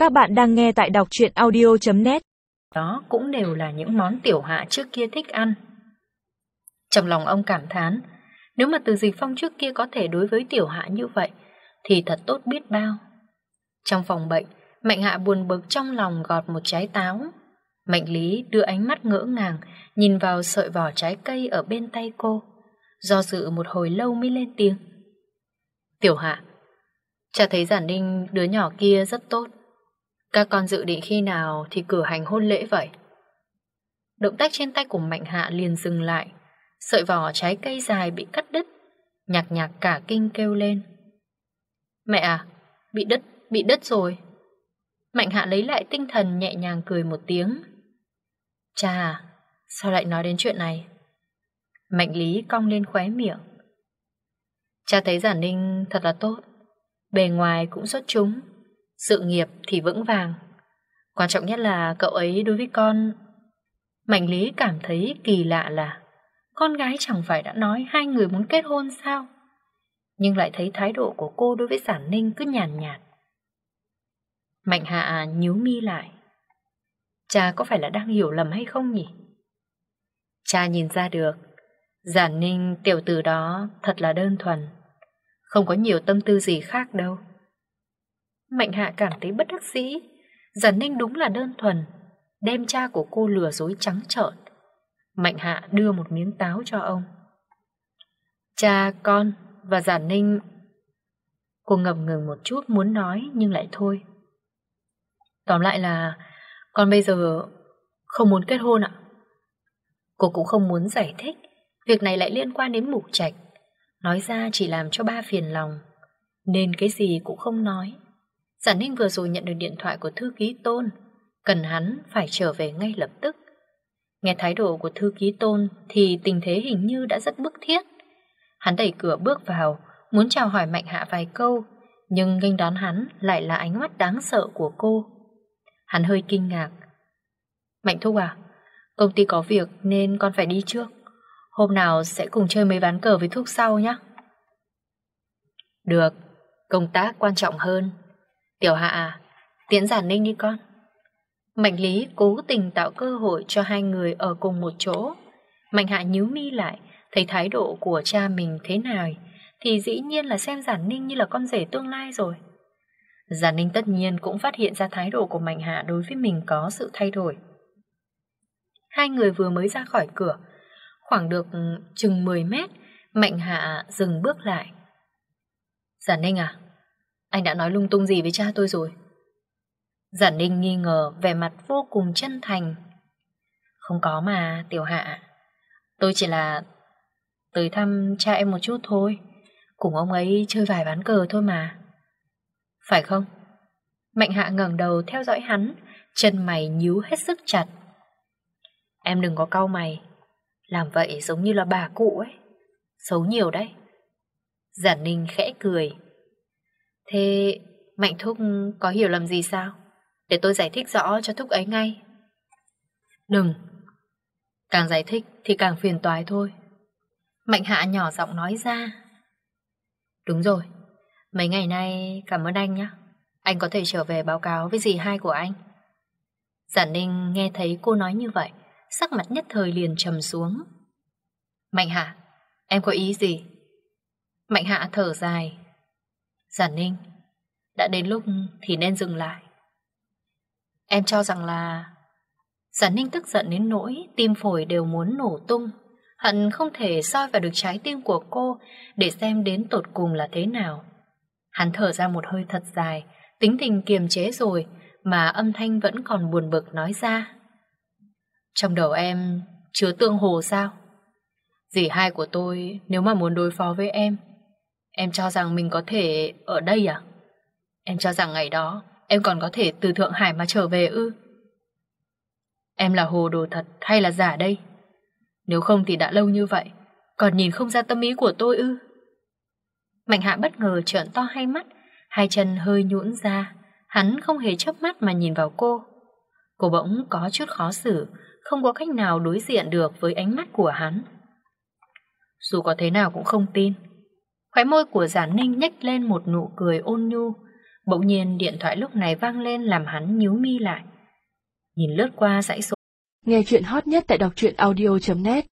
Các bạn đang nghe tại đọc truyện audio.net. Đó cũng đều là những món Tiểu Hạ trước kia thích ăn. Trong lòng ông cảm thán, nếu mà Từ Dịch Phong trước kia có thể đối với Tiểu Hạ như vậy thì thật tốt biết bao. Trong phòng bệnh, Mạnh Hạ buồn bực trong lòng gọt một trái táo. Mạnh Lý đưa ánh mắt ngỡ ngàng nhìn vào sợi vỏ trái cây ở bên tay cô, do dự một hồi lâu mới lên tiếng. Tiểu Hạ, cha thấy Giản Ninh đứa nhỏ kia rất tốt. Các con dự định khi nào thì cử hành hôn lễ vậy? Động tác trên tay của Mạnh Hạ liền dừng lại. Sợi vỏ trái cây dài bị cắt đứt. Nhạc nhạc cả kinh kêu lên. Mẹ à, bị đứt rồi. Mạnh Hạ lấy lại tinh thần nhẹ nhàng cười một tiếng. Cha à, sao lại nói đến chuyện này? Mạnh Lý cong lên khóe miệng. Cha thấy Giản Ninh thật là tốt. Bề ngoài cũng xuất chúng, sự nghiệp thì vững vàng. Quan trọng nhất là cậu ấy đối với con. Mạnh Lý cảm thấy kỳ lạ là con gái chẳng phải đã nói hai người muốn kết hôn sao? Nhưng lại thấy thái độ của cô đối với Giản Ninh cứ nhàn nhạt. Mạnh Hạ nhíu mi lại. Cha có phải là đang hiểu lầm hay không nhỉ? Cha nhìn ra được Giản Ninh tiểu tử đó thật là đơn thuần, không có nhiều tâm tư gì khác đâu. Mạnh Hạ cảm thấy bất đắc dĩ. Giản Ninh đúng là đơn thuần, đem cha của cô lừa dối trắng trợn. Mạnh Hạ đưa một miếng táo cho ông. Cha, con và Giản Ninh. Cô ngập ngừng một chút muốn nói nhưng lại thôi. Tóm lại là con bây giờ không muốn kết hôn ạ. Cô cũng không muốn giải thích. Việc này lại liên quan đến Mục Trạch. Nói ra chỉ làm cho ba phiền lòng, nên cái gì cũng không nói. Giản Ninh vừa rồi nhận được điện thoại của thư ký Tôn, cần hắn phải trở về ngay lập tức. Nghe thái độ của thư ký Tôn thì tình thế hình như đã rất bức thiết. Hắn đẩy cửa bước vào, muốn chào hỏi Mạnh Hạ vài câu, nhưng nghênh đón hắn lại là ánh mắt đáng sợ của cô. Hắn hơi kinh ngạc. Mạnh Thúc à, công ty có việc nên con phải đi trước. Hôm nào sẽ cùng chơi mấy ván cờ với Thúc sau nhé. Được, công tác quan trọng hơn. Tiểu Hạ à, tiễn Giản Ninh đi con. Mạnh Lý cố tình tạo cơ hội cho hai người ở cùng một chỗ. Mạnh Hạ nhíu mi lại, thấy thái độ của cha mình thế nào thì dĩ nhiên là xem Giản Ninh như là con rể tương lai rồi. Giản Ninh tất nhiên cũng phát hiện ra thái độ của Mạnh Hạ đối với mình có sự thay đổi. Hai người vừa mới ra khỏi cửa, khoảng được chừng 10 mét, Mạnh Hạ dừng bước lại. Giản Ninh à, anh đã nói lung tung gì với cha tôi rồi? Giản Ninh nghi ngờ, vẻ mặt vô cùng chân thành. Không có mà, Tiểu Hạ. Tôi chỉ là tới thăm cha em một chút thôi, cùng ông ấy chơi vài ván cờ thôi mà. Phải không? Mạnh Hạ ngẩng đầu theo dõi hắn, chân mày nhíu hết sức chặt. Em đừng có cau mày, làm vậy giống như là bà cụ ấy, xấu nhiều đấy. Giản Ninh khẽ cười. Thế Mạnh Thúc có hiểu lầm gì sao? Để tôi giải thích rõ cho Thúc ấy ngay. Đừng, càng giải thích thì càng phiền toái thôi. Mạnh Hạ nhỏ giọng nói ra. Đúng rồi, mấy ngày nay cảm ơn anh nhé. Anh có thể trở về báo cáo với dì hai của anh. Giản Ninh nghe thấy cô nói như vậy, sắc mặt nhất thời liền trầm xuống. Mạnh Hạ, em có ý gì? Mạnh Hạ thở dài. Giản Ninh, đã đến lúc thì nên dừng lại. Em cho rằng là... Giản Ninh tức giận đến nỗi tim phổi đều muốn nổ tung. Hận không thể soi vào được trái tim của cô để xem đến tột cùng là thế nào. Hắn thở ra một hơi thật dài, tính tình kiềm chế rồi mà âm thanh vẫn còn buồn bực nói ra. Trong đầu em chứa tương hồ sao? Dì hai của tôi nếu mà muốn đối phó với em cho rằng mình có thể ở đây à? Em cho rằng ngày đó em còn có thể từ Thượng Hải mà trở về ư? Em là hồ đồ thật hay là giả đây? Nếu không thì đã lâu như vậy, còn nhìn không ra tâm ý của tôi ư? Mạnh Hạ bất ngờ trợn to hai mắt, hai chân hơi nhũn ra. Hắn không hề chớp mắt mà nhìn vào cô. Cô bỗng có chút khó xử, không có cách nào đối diện được với ánh mắt của hắn. Dù có thế nào cũng không tin. Khóe môi của Giản Ninh nhếch lên một nụ cười ôn nhu. Bỗng nhiên điện thoại lúc này vang lên làm hắn nhíu mi lại. Nhìn lướt qua dãy số. Nghe chuyện hot nhất tại đọc truyện audio.net